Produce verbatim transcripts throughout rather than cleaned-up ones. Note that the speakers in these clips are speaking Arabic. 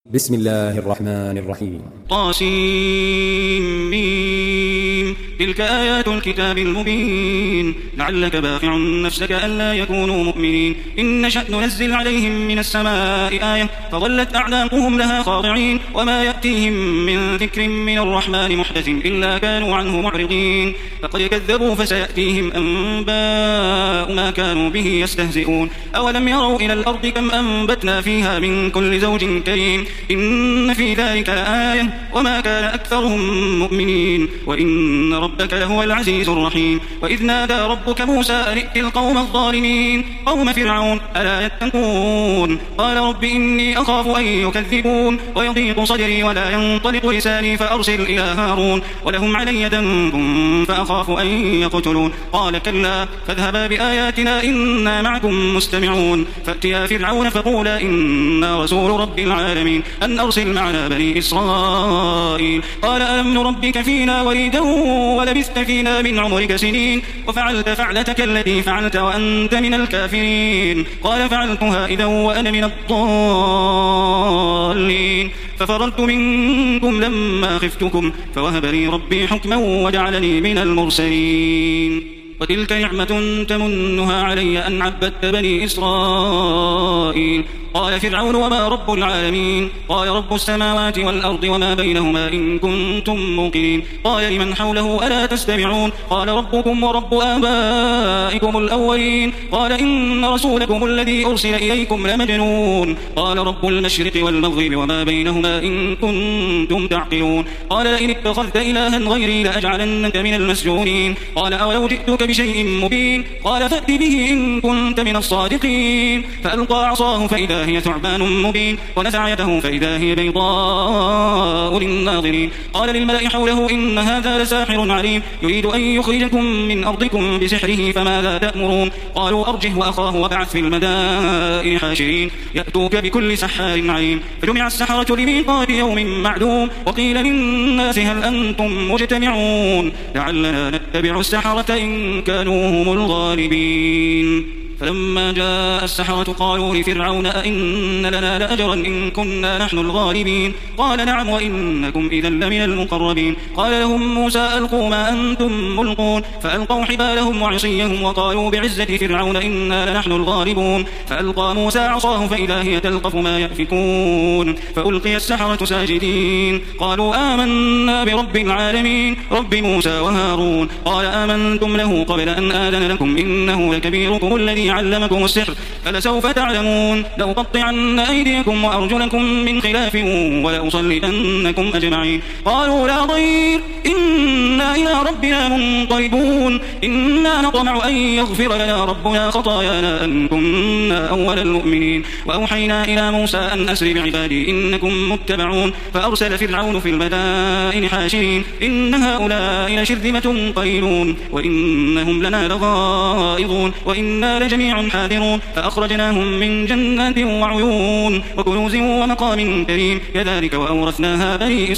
بسم الله الرحمن الرحيم. طاسيم. تلك آيات الكتاب المبين لعلك باخع نفسك ألا يكونوا مؤمنين. إن نشأ ننزل عليهم من السماء آية فظلت أعناقهم لها خاضعين وما يأتيهم من ذكر من الرحمن محدث إلا كانوا عنه معرضين. فقد كذبوا فسيأتيهم أنباء ما كانوا به يستهزئون. أولم يروا إلى الأرض كم أنبتنا فيها من كل زوج كريم إن في ذلك لآية وما كان أكثرهم مؤمنين وإن ربك لهو العزيز الرحيم. وإذ نادى ربك موسى أن ائت القوم الظالمين قوم فرعون ألا يتقون قال رب إني أخاف أن يكذبون ويضيق صدري ولا ينطلق لساني فأرسل إلى هارون ولهم علي ذنب فأخاف أن يقتلون قال كلا فاذهبا بآياتنا إنا معكم مستمعون. فأتيا فرعون فقولا إنا رسول رب العالمين أن أرسل معنا بني إسرائيل. قال ألم نربك فينا وليدا ولبثت فينا من عمرك سنين وفعلت فعلتك التي فعلت وأنت من الكافرين. قال فعلتها إذا وأنا من الضالين ففررت منكم لما خفتكم فوهب لي ربي حكما وجعلني من المرسلين. وتلك نعمة تمنها علي أن عبدت بني إسرائيل. قال فرعون وما رب العالمين قال رب السماوات والأرض وما بينهما إن كنتم موقنين. قال لمن حوله ألا تستمعون قال ربكم ورب آبائكم الأولين. قال إن رسولكم الذي أرسل إليكم لمجنون. قال رب المشرق والمغرب وما بينهما إن كنتم تعقلون. قال لئن اتخذت إلها غيري لأجعلنك من المسجونين. قال أولو جئتك بشيء مبين قال فأت به إن كنت من الصادقين. فألقى عصاه فإذا هي ثعبان مبين ونزع يده فإذا هي بيضاء للناظرين. قال للملأ حوله إن هذا لساحر عليم يريد أن يخرجكم من أرضكم بسحره فماذا تأمرون. قالوا أرجه وأخاه وابعث في المدائن حاشرين يأتوك بكل سحار عليم. فجمع السحرة لميقات يوم معلوم وقيل للناس هل أنتم مجتمعون لعلنا نتبع السحرة إن كانوا هم الغالبين. فلما جاء السحرة قالوا لفرعون أئن لنا لأجرا إن كنا نحن الغالبين. قال نعم وإنكم إذا لمن المقربين. قال لهم موسى ألقوا ما أنتم ملقون فألقوا حبالهم وعصيهم وقالوا بعزة فرعون إنا لنحن الغالبون. فألقى موسى عصاه فإذا هي تلقف ما يأفكون. فألقي السحرة ساجدين قالوا آمنا برب العالمين رب موسى وهارون. قال آمنتم له قبل أن آذن لكم إنه لكبيركم الذي علمكم السحر فلسوف تعلمون لأقطعن أيديكم وأرجلكم من خلاف ولأصلبنكم أجمعين. قالوا لا ضير إنا إلى ربنا منقلبون إنا نطمع أن يغفر لنا ربنا خطايانا أن كنا أول المؤمنين. وأوحينا إلى موسى أن أسر بعبادي إنكم متبعون. فأرسل فرعون في المدائن حاشرين إن هؤلاء لشرذمة قليلون وإنهم لنا لغائظون وإنا لجميع حاذرون. فأخرجناهم من جنات وعيون وكنوز ومقام كريم كذلك وأورثناها بني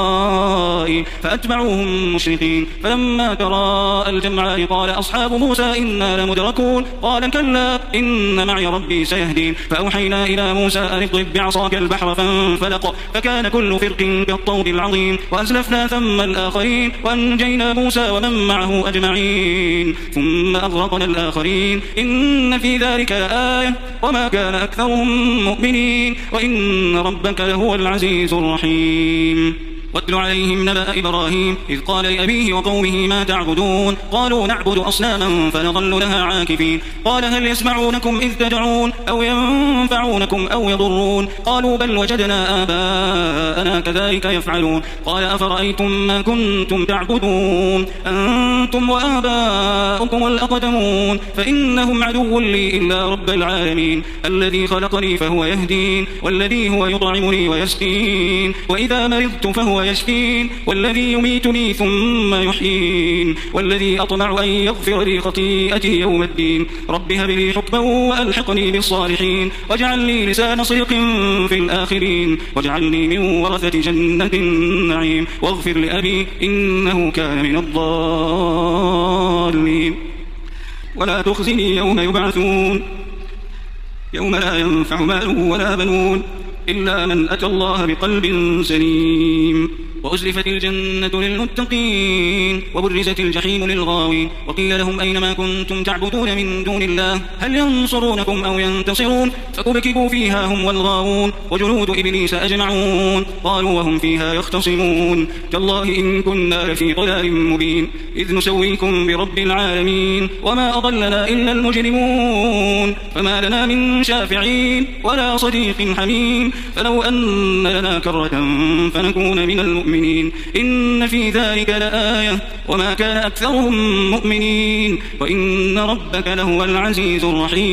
إسرائيل فأتبعوهم مشرقين. فلما تراءى الجمعان قال أصحاب موسى إنا لمدركون قال كلا إن معي ربي سيهدين. فأوحينا إلى موسى أن اضرب بعصاك البحر فانفلق فكان كل فرق كالطود العظيم. وأزلفنا ثم الآخرين وأنجينا موسى ومن معه أجمعين ثم أغرقنا الآخرين إن في ذلك لآية وما كان أكثرهم مؤمنين وإن ربك لهو العزيز الرحيم. واتل عليهم نبأ إبراهيم إذ قال لأبيه وقومه ما تعبدون قالوا نعبد أصناما فنظل لها عاكفين. قال هل يسمعونكم إذ تدعون أو ينفعونكم أو يضرون قالوا بل وجدنا آباءنا كذلك يفعلون. قال أفرأيتم ما كنتم تعبدون أنتم وآباؤكم الأقدمون فإنهم عدو لي إلا رب العالمين الذي خلقني فهو يهدين والذي هو يطعمني ويسقين وإذا مرضت فهو يشفين والذي يميتني ثم يحيين والذي أطمع أن يغفر لي خطيئتي يوم الدين. رب هب لي حكما وألحقني بالصالحين واجعل لي لسان صدق في الآخرين واجعلني من ورثة جنة النعيم واغفر لأبي إنه كان من الضالين. ولا تخزني يوم يبعثون يوم لا ينفع مال ولا بنون إلا من أتى الله بقلب سليم. وأزلفت الجنة للمتقين وبرزت الجحيم للغاوين وقيل لهم أين ما كنتم تعبدون من دون الله هل ينصرونكم أو ينتصرون فكبكبوا فيها هم والغاوون وجنود إبليس أجمعون قالوا وهم فيها يختصمون تالله إن كنا لفي ضلال مبين إذ نسويكم برب العالمين وما أضلنا إلا المجرمون فما لنا من شافعين ولا صديق حميم فلو أن لنا كرة فنكون من المؤمنين إن في ذلك لآية وما كان أكثرهم مؤمنين وإن ربك لهو العزيز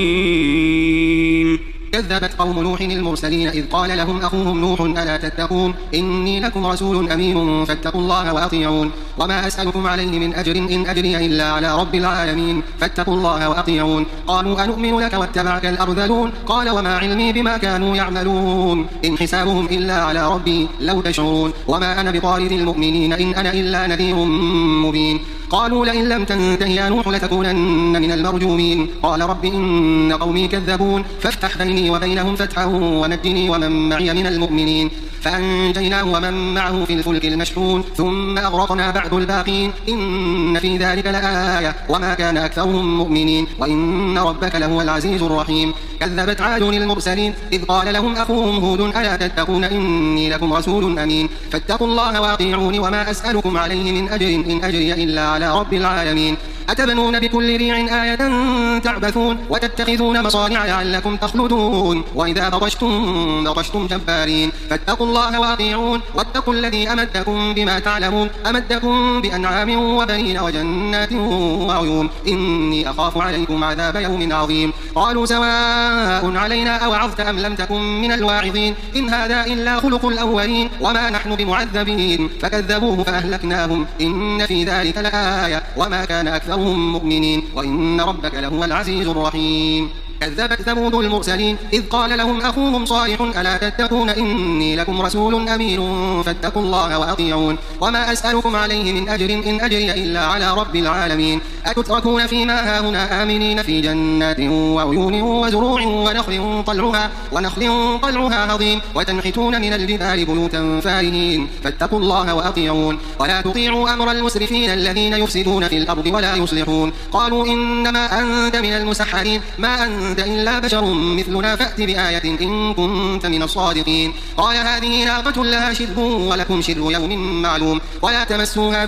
الرحيم. كذبت قوم نوح المرسلين إذ قال لهم أخوهم نوح ألا تتقون إني لكم رسول أمين فاتقوا الله وأطيعون وما أسألكم عليه من أجر إن أجري إلا على رب العالمين فاتقوا الله وأطيعون قالوا أنؤمن لك واتبعك الأرذلون قال وما علمي بما كانوا يعملون إن حسابهم إلا على ربي لو تشعرون وما أنا بطارد المؤمنين إن أنا إلا نذير مبين قالوا لئن لم تنته يا نوح لتكونن من المرجومين قال رب إن قومي كذبون فافتح بيني وبينهم فتحا ونجني ومن معي من المؤمنين فأنجيناه ومن معه في الفلك المشحون ثم أغرقنا بعد الباقين إن في ذلك لآية وما كان أكثرهم مؤمنين وإن ربك لهو العزيز الرحيم. كذبت عاد المرسلين إذ قال لهم أخوهم هود ألا تتقون إني لكم رسول أمين فاتقوا الله وأطيعون وما أسألكم عليه من أجر إن أجري إلا على رب العالمين أتبنون بكل ريع آية تعبثون وتتخذون مصانع لعلكم تخلدون وإذا بطشتم بطشتم جبارين فاتقوا الله وأطيعون واتقوا الذي أمدكم بما تعلمون أمدكم بأنعام وبنين وجنات وعيون إني أخاف عليكم عذاب يوم عظيم قالوا سواء علينا أوعظت أم لم تكن من الواعظين إن هذا إلا خلق الأولين وما نحن بمعذبين فكذبوه فأهلكناهم إن في ذلك لآية وما كان أكثر هم مؤمنين وإن ربك لهو العزيز الرحيم. كذبت ثمود المرسلين إذ قال لهم أخوهم صالح ألا تتقون إني لكم رسول أمين فاتقوا الله وأطيعون وما أسألكم عليه من أجر إن أجري إلا على رب العالمين أتتركون فيما هاهنا آمنين في جنات وعيون وزروع ونخل طلعها ونخل طلعها هضيم وتنحتون من الجبال بيوتا فارهين فاتقوا الله وأطيعون ولا تطيعوا أمر المسرفين الذين يفسدون في الأرض ولا يصلحون قالوا إنما أنت من المسحرين ما أنت إلا بشر مثلنا فأت بآية إن كنت من الصادقين قال هذه ناقة لها شرب ولكم شرب يوم معلوم ولا تمسوها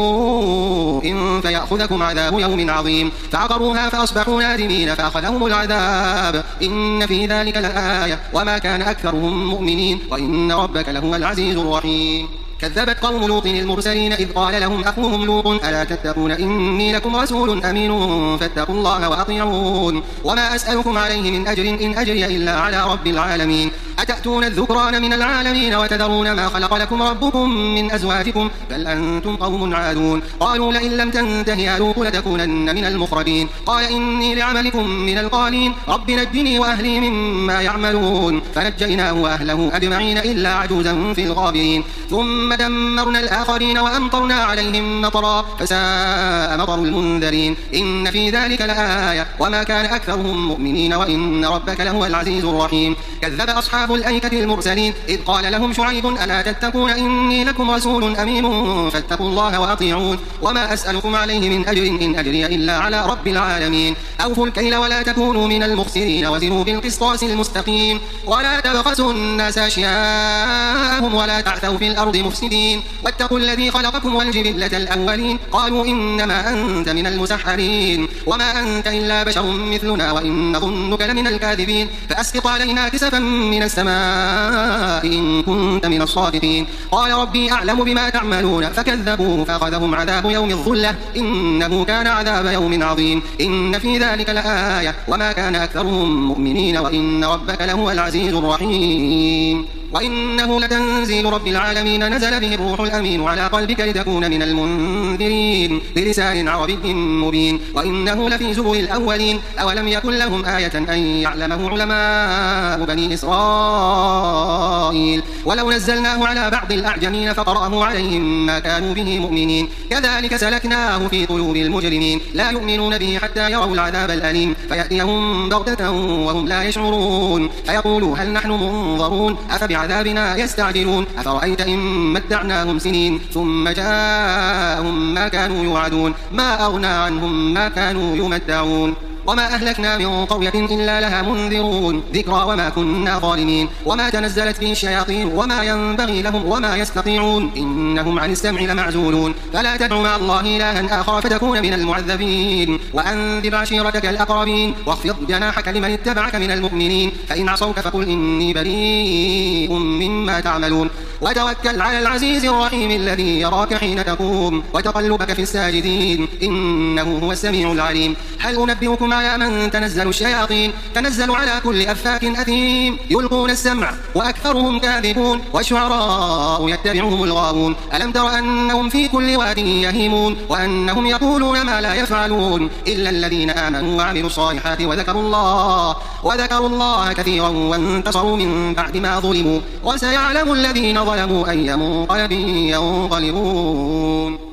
بسوء فيأخذكم عذاب يوم عظيم فعقروها فأصبحوا نادمين فأخذهم العذاب إن في ذلك لآية وما كان أكثرهم مؤمنين وإن ربك لهو العزيز الرحيم. كذبت قوم لوط المرسلين إذ قال لهم أخوهم لوط ألا تتقون إني لكم رسول أمين فاتقوا الله وأطيعون وما أسألكم عليه من أجر إن أجري إلا على رب العالمين أتأتون الذكران من العالمين وتذرون ما خلق لكم ربكم من أزواجكم بل أنتم قوم عادون قالوا لئن لم تنته يا لوط لتكونن من المخرجين قال إني لعملكم من القالين رب نجني وأهلي مما يعملون فنجيناه وأهله أجمعين إلا عجوزا في الغابرين ثم دمرنا الآخرين وأمطرنا عليهم مطرا فساء مطر المنذرين إن في ذلك لآية وما كان أكثرهم مؤمنين وإن ربك لهو العزيز الرحيم. كذب أصحاب الأيكة المرسلين إذ قال لهم شعيب ألا تتقون إني لكم رسول أمين فاتقوا الله وأطيعون وما أسألكم عليه من أجر إن أجري إلا على رب العالمين أوفوا الكيل ولا تكونوا من المخسرين وزنوا بالقسطاس المستقيم ولا تبخسوا الناس أشياءهم ولا تعثوا في الأرض مفسدين واتقوا الذي خلقكم والجبلة الأولين قالوا إنما أنت من المسحرين وما أنت إلا بشر مثلنا وإن ظنك لمن الكاذبين فأسقط علينا كسفا من السماء إن كنت من الصادقين قال ربي أعلم بما تعملون فكذبوه فأخذهم عذاب يوم الظلة إنه كان عذاب يوم عظيم إن في ذلك لآية وما كان أكثرهم مؤمنين وإن ربك لهو العزيز الرحيم. وإنه لتنزيل رب العالمين نزل به الروح الأمين على قلبك لتكون من المنذرين بلسان عربي مبين وإنه لفي زبر الأولين أولم يكن لهم آية أن يعلمه علماء بني إسرائيل ولو نزلناه على بعض الأعجمين فقرأه عليهم ما كانوا به مؤمنين كذلك سلكناه في قلوب المجرمين لا يؤمنون به حتى يروا العذاب الأليم فيأتيهم بغتة وهم لا يشعرون فيقولوا هل نحن منظرون أفبعذابنا يستعجلون أفرأيت إن متعناهم سنين ثم جاءهم ما كانوا يوعدون ما أغنى عنهم ما كانوا يمتعون وما أهلكنا من قرية إلا لها منذرون ذكرى وما كنا ظالمين وما تنزلت به الشياطين وما ينبغي لهم وما يستطيعون إنهم عن السمع لمعزولون فلا تدع مع الله إلها آخر فتكون من المعذبين وأنذر عشيرتك الأقربين واخفض جناحك لمن اتبعك من المؤمنين فإن عصوك فقل إني بريء مما تعملون وتوكل على العزيز الرحيم الذي يراك حين تقوم وتقلبك في الساجدين إنه هو السميع العليم هل أنبئكم على من تنزل الشياطين تنزل على كل أفاك أثيم يلقون السمع وأكثرهم كاذبون والشعراء يتبعهم الغاوون ألم تر أنهم في كل واد يهيمون وأنهم يقولون ما لا يفعلون إلا الذين آمنوا وعملوا الصالحات وذكروا الله وذكروا الله كثيرا وانتصروا من بعد ما ظلموا وسيعلم الذين ظلموا أي منقلب ينقلبون.